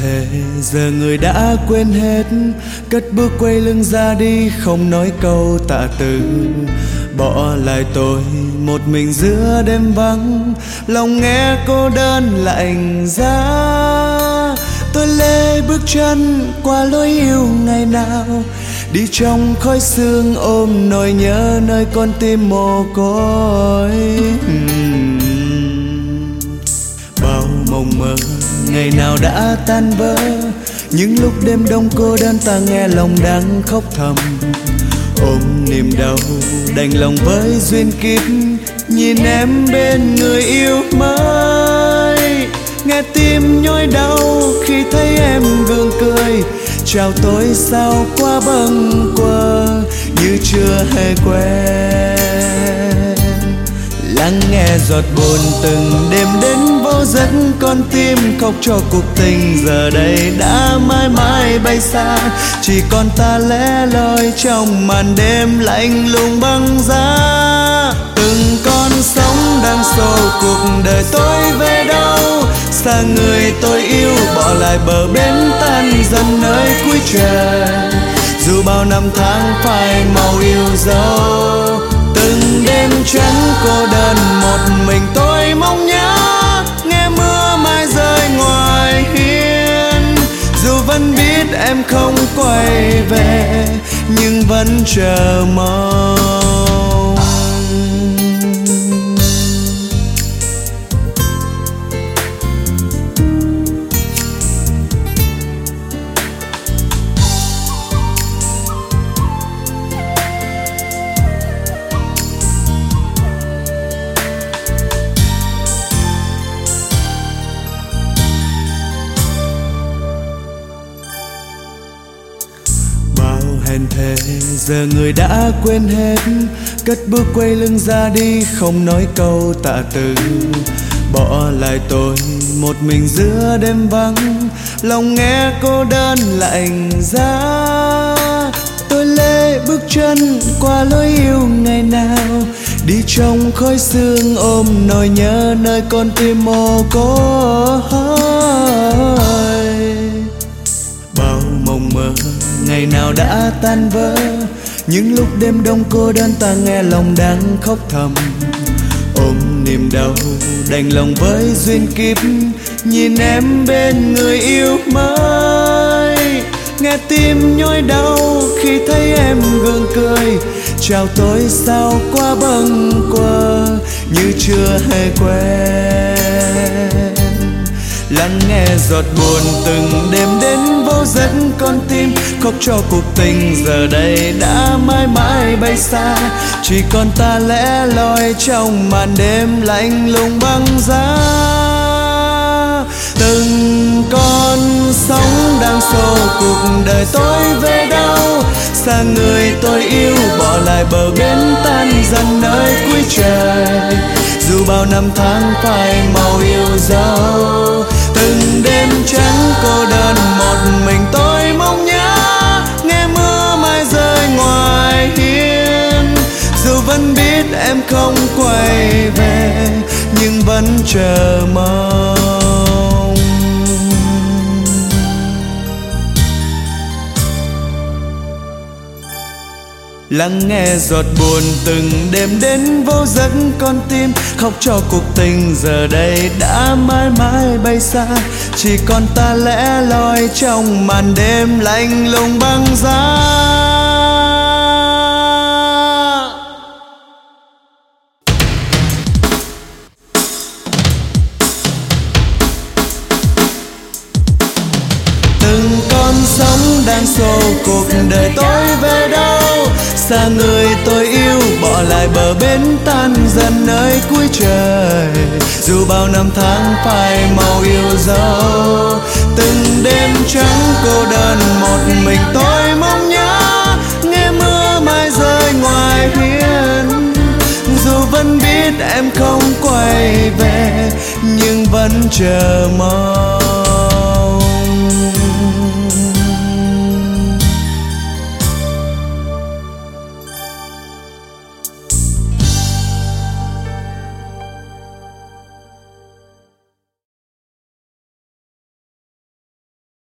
thề giờ người đã quên hết, cất bước quay lưng ra đi không nói câu tạ từ. Bỏ lại tôi một mình giữa đêm vắng, lòng nghe cô đơn lạnh giá. Tôi lê bước chân qua lối yêu ngày nào, đi trong khói sương ôm nỗi nhớ nơi con tim mồ côi. Bao mộng mơ ngày nào đã tan vỡ, những lúc đêm đông cô đơn ta nghe lòng đang khóc thầm. Ôm niềm đau đành lòng với duyên kiếp, nhìn em bên người yêu mới. Nghe tim nhói đau khi thấy em gượng cười, chào tôi sao qua bâng quơ như chưa hề quen. Lắng nghe giọt buồn từng đêm đến vô giấc, con tim khóc cho cuộc tình giờ đây đã mãi mãi bay xa. Chỉ còn ta lẻ loi trong màn đêm lạnh lùng băng giá. Từng con sóng đang xô cuộc đời tôi về đâu, xa người tôi yêu bỏ lại bờ bến tan dần nơi cuối trời. Dù bao năm tháng phai màu yêu dấu, từng đêm trắng cô đơn một mình tôi mong nhớ. Nghe mưa mai rơi ngoài hiên, dù vẫn biết em không quay về nhưng vẫn chờ mong. Hẹn thề giờ người đã quên hết, cất bước quay lưng ra đi không nói câu tạ từ. Bỏ lại tôi một mình giữa đêm vắng, lòng nghe cô đơn lạnh giá. Tôi lê bước chân qua lối yêu ngày nào, đi trong khói sương ôm nỗi nhớ nơi con tim mồ côi. Bao mộng mơ ngày nào đã tan vỡ, những lúc đêm đông cô đơn ta nghe lòng đang khóc thầm. Ôm niềm đau đành lòng với duyên kiếp, nhìn em bên người yêu mới. Nghe tim nhói đau khi thấy em gượng cười, chào tôi sao qua bâng quơ như chưa hề quen. Lắng nghe giọt buồn từng đêm đến vô giấc, con tim khóc cho cuộc tình giờ đây đã mãi mãi bay xa. Chỉ còn ta lẻ loi trong màn đêm lạnh lùng băng giá. Từng con sóng đang xô cuộc đời tôi về đâu, xa người tôi yêu bỏ lại bờ bến tan dần nơi cuối trời. Dù bao năm tháng phai màu yêu dấu, từng đêm trắng cô đơn một mình tôi mong nhớ. Nghe mưa mai rơi ngoài hiên, dù vẫn biết em không quay về nhưng vẫn chờ mong. Lắng nghe giọt buồn từng đêm đến vô giấc, con tim khóc cho cuộc tình giờ đây đã mãi mãi bay xa. Chỉ còn ta lẻ loi trong màn đêm lạnh lùng băng giá. Từng con sóng đang xô cuộc đời tôi về đâu, xa người tôi yêu bỏ lại bờ bến tan dần nơi cuối trời. Dù bao năm tháng phai màu yêu dấu, từng đêm trắng cô đơn một mình tôi mong nhớ. Nghe mưa mai rơi ngoài hiên, dù vẫn biết em không quay về nhưng vẫn chờ mong.